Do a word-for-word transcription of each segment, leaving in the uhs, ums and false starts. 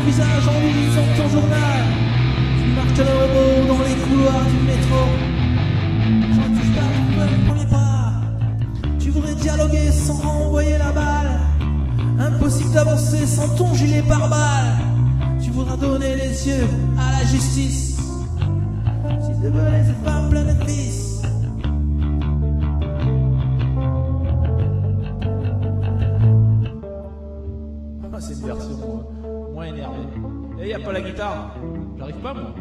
visage en lisant ton journal. Tu marches le robot dans les couloirs du métro. J'en touche pas, tu peux le premier pas. Tu voudrais dialoguer sans renvoyer la balle. Impossible d'avancer sans ton gilet pare-balles. Tu voudras donner les yeux à la justice. Si devenait cette femme pleine de vices. C'est une version euh, moins énervée. Et il n'y a pas la guitare. J'arrive pas, moi.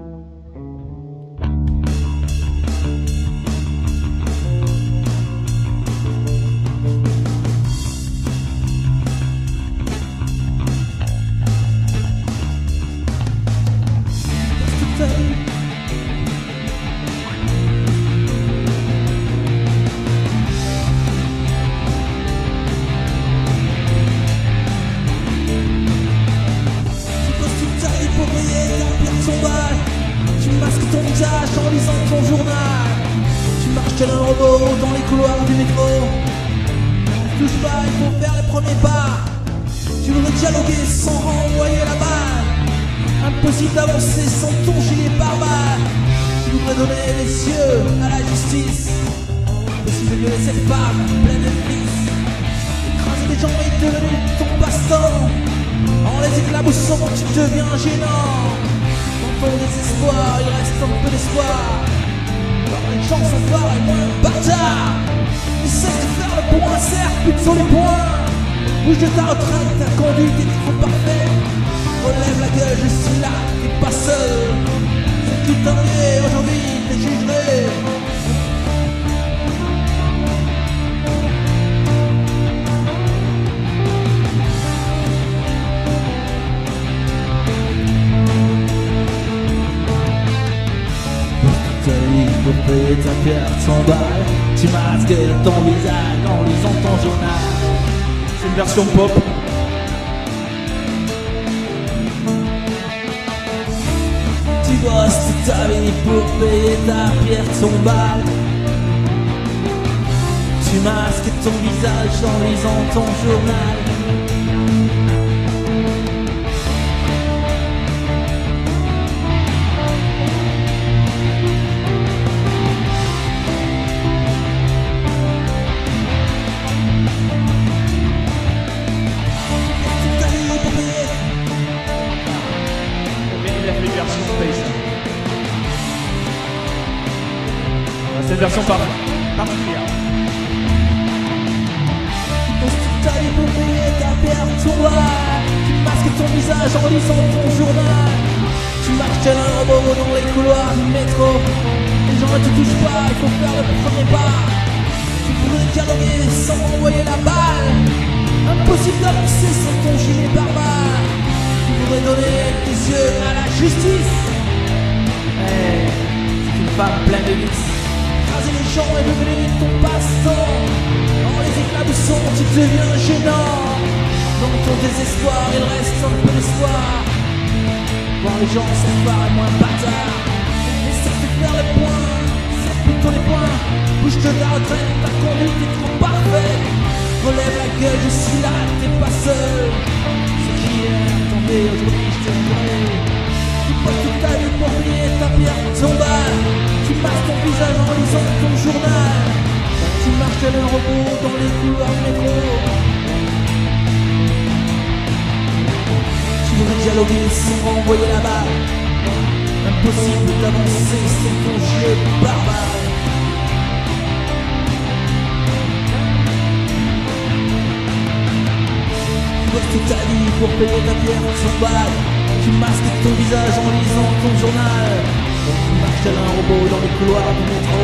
En lisant ton journal, tu marches tel un robot dans les couloirs du métro. Ne touche pas, il faut faire les premiers pas. Tu voudrais dialoguer sans renvoyer la balle. Impossible d'avancer sans ton gilet pare-balles. Tu voudrais donner les yeux à la justice. Impossible de violer cette femme pleine de vices. Écraser les gens est devenu ton passe-temps. En les éclaboussant, tu deviens gênant. Dans ton désespoir, il reste un peu d'espoir. Alors les gens sont forts et moins bâtards. Essaye de faire le bon insert, plus sur les points. Bouge de ta retraite, ta conduite est trop parfaite. Relève la gueule, je suis là, t'es pas seul. C'est qui t'en est, aujourd'hui t'es jugeré. Pour payer ta carte cent balles, tu masques ton visage en lisant ton journal. C'est une version pop. Tu bosses toute ta vie pour payer ta pierre tombale. Tu masques ton visage en lisant ton journal. C'est une version par particulière. Tu bosses toute ta vie pour payer ta pierre tombale. Tu masques ton visage en lisant ton journal. Tu marches tel un robot dans les couloirs du métro. Les gens ne te touchent pas, il faut faire le premier pas. Tu voudrais dialoguer sans envoyer la balle. Impossible d'avancer sans ton gilet pare-balles. Tu voudrais donner tes yeux à la justice. Hey, c'est une femme pleine de vices. Écraser les gens est devenu ton passe-temps. En les éclaboussant, tu deviens gênant. Dans ton désespoir, il reste un peu d'espoir. Voir les gens sont pas moins bâtards. Essaie de faire les points, c'est plutôt les points. Bouge de ta retraite, ta conduite est trop parfaite. Relève la gueule, je suis là, t'es pas seul. C'est qu'hier, tombé, aujourd'hui je te jurerai. Tu passes toute ta vie pour payer ta pierre tombale. Tu masques ton visage en lisant ton journal. Tu marches tel un robot dans les couloirs de métro. Tu voudrais dialoguer sans renvoyer la balle. Impossible d'avancer sans ton gilet pare-balles. Tu bosses toute ta vie pour payer ta pierre tombale. Tu masques ton visage en lisant ton journal. Tu marches tel un robot dans les couloirs du métro.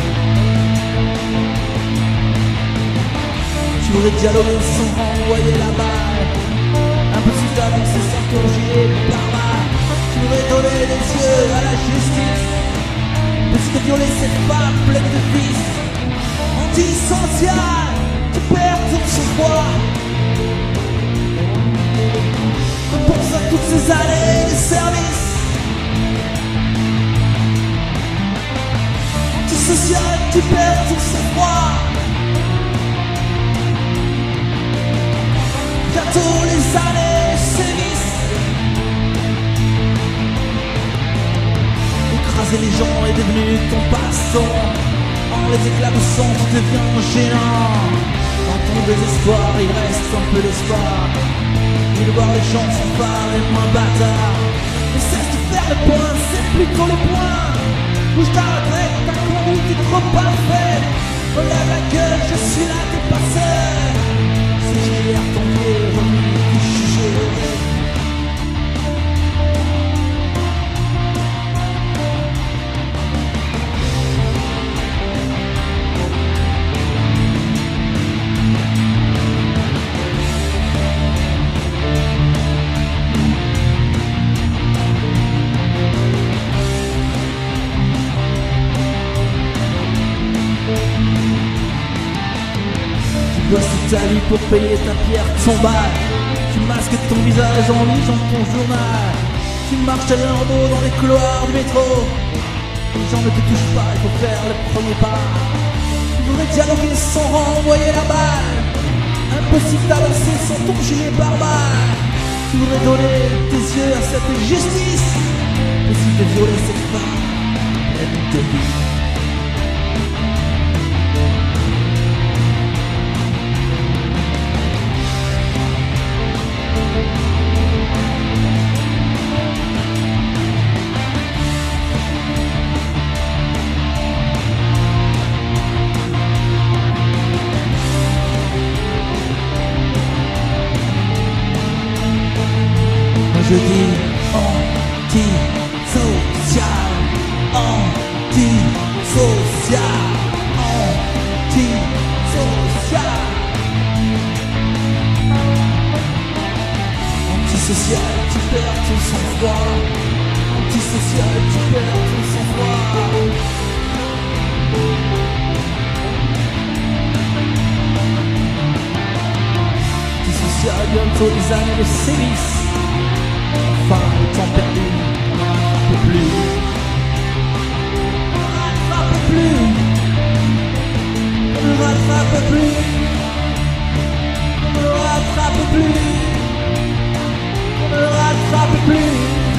Tu voudrais dialoguer sans renvoyer la balle. Impossible d'avancer sans ton gilet pare-balles. Tu voudrais donner les yeux à la justice. Impossible de violer cette femme pleine de vices. Antisocial, tu perds ton sang-froid. Pense à toutes ces années de service. Antisocial, tu perds ton sang-froid. Bientôt les années sévissent. intelligent est devenu ton passe-temps. En les éclaboussant, tu deviens géant. Dans ton désespoir, il reste un peu d'espoir. Et de voir les gens sont pas et moins bâtards. Ne cesse de faire le point, c'est plutôt le point. Bouge ta retraite, ta conduite est trop parfaite. Relève la gueule, je suis là, t'es pas seul. C'est hier ton pied, aujourd'hui tu juges. Tu bosses toute ta vie pour payer ta pierre, ton bail. Tu masques ton visage en lisant ton journal. Tu marches à l'endos dans les couloirs du métro. Les gens ne te touchent pas, il faut faire le premier pas. Tu voudrais dialoguer sans renvoyer la balle. Impossible d'avancer sans ton gilet barbare. Tu voudrais donner tes yeux à cette justice. Possible de violer cette femme pleine de vie. Je dis anti-social, anti-social, anti-social. Antisocial, tu perds ton sang-froid. Antisocial, tu perds ton sang-froid. Antisocial, bientôt des années de sévices. Enfin, le temps perdu, ne peut plus. Ne rattrape plus. Ne rattrape plus. Ne rattrape plus. Ne rattrape plus.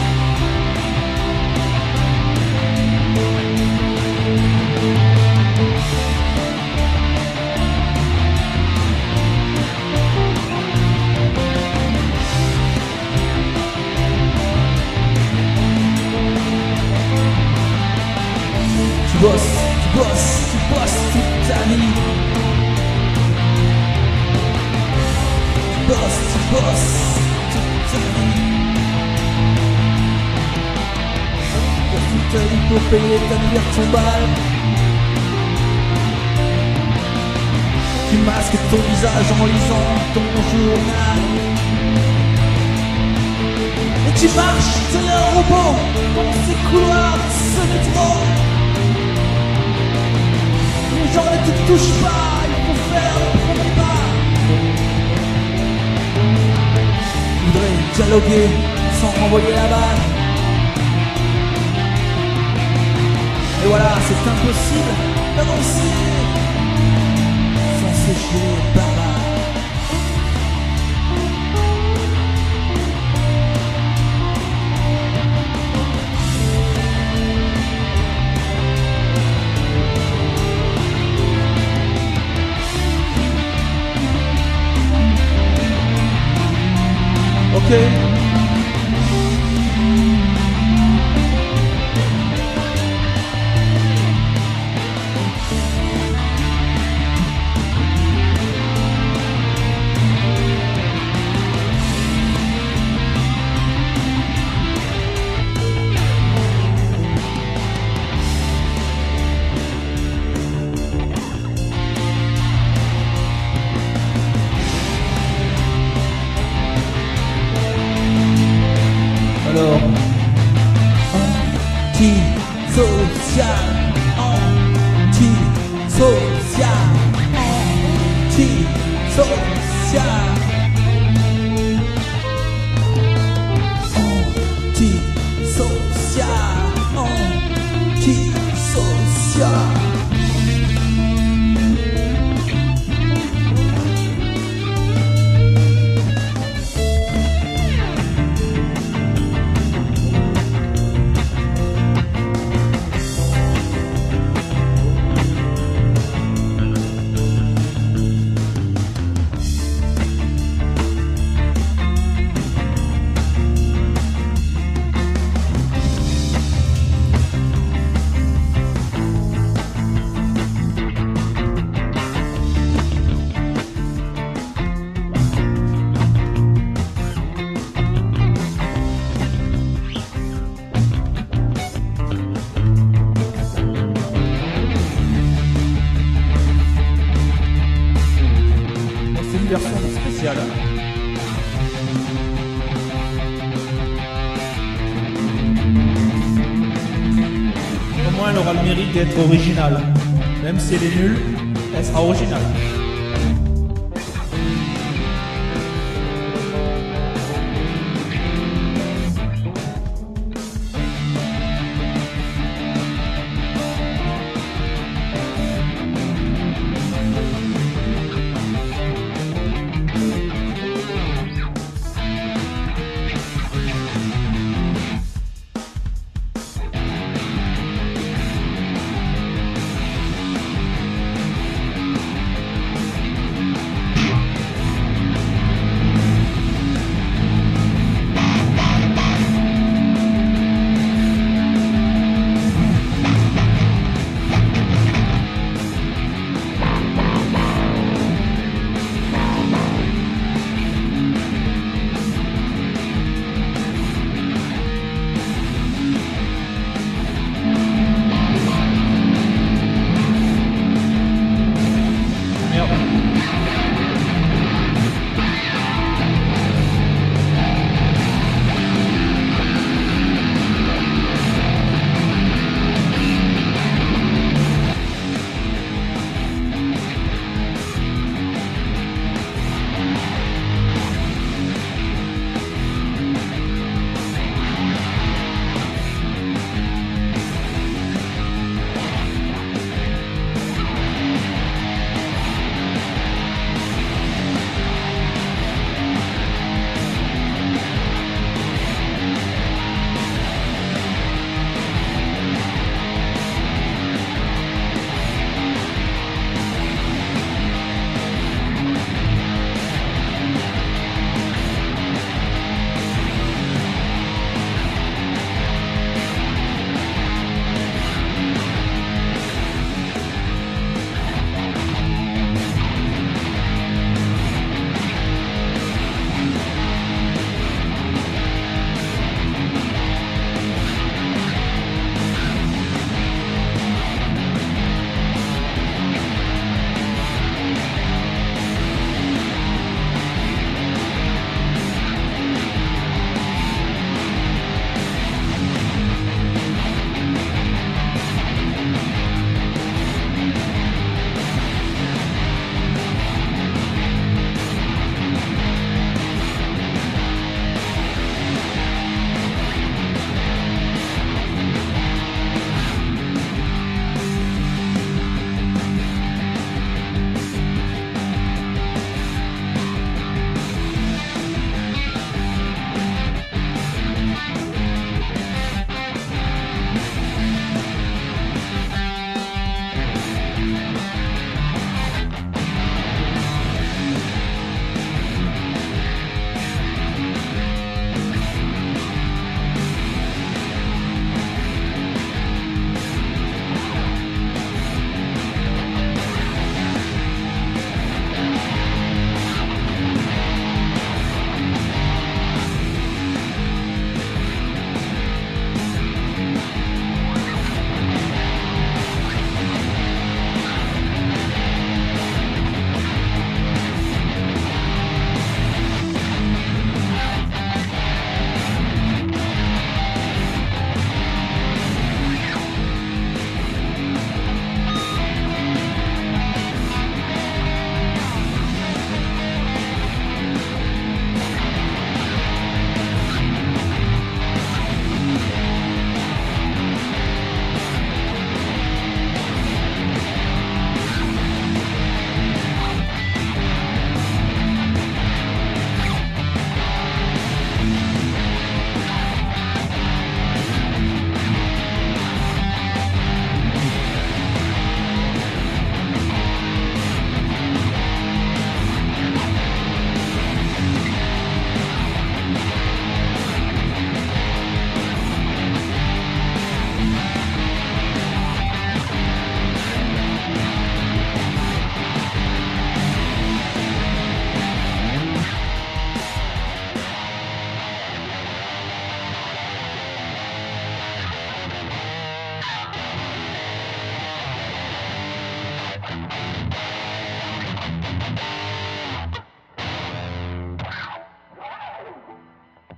Tu bosses, tu bosses, tu bosses toute ta vie. Tu bosses, tu bosses toute ta vie. Pour toute ta vie pour payer ta bière, ton bal. Tu masques ton visage en lisant ton journal. Et tu marches, tel un robot, dans ces couloirs de ce métro. Les gens ne te touchent pas, il faut faire le premier pas. Je voudrais dialoguer sans renvoyer la balle. Et voilà, c'est impossible d'avancer sans se chier par là. Okay. Alors, anti-social, anti-social, anti-social, anti-social, anti-social. mérite d'être originale. Même si elle est nulle, elle sera originale.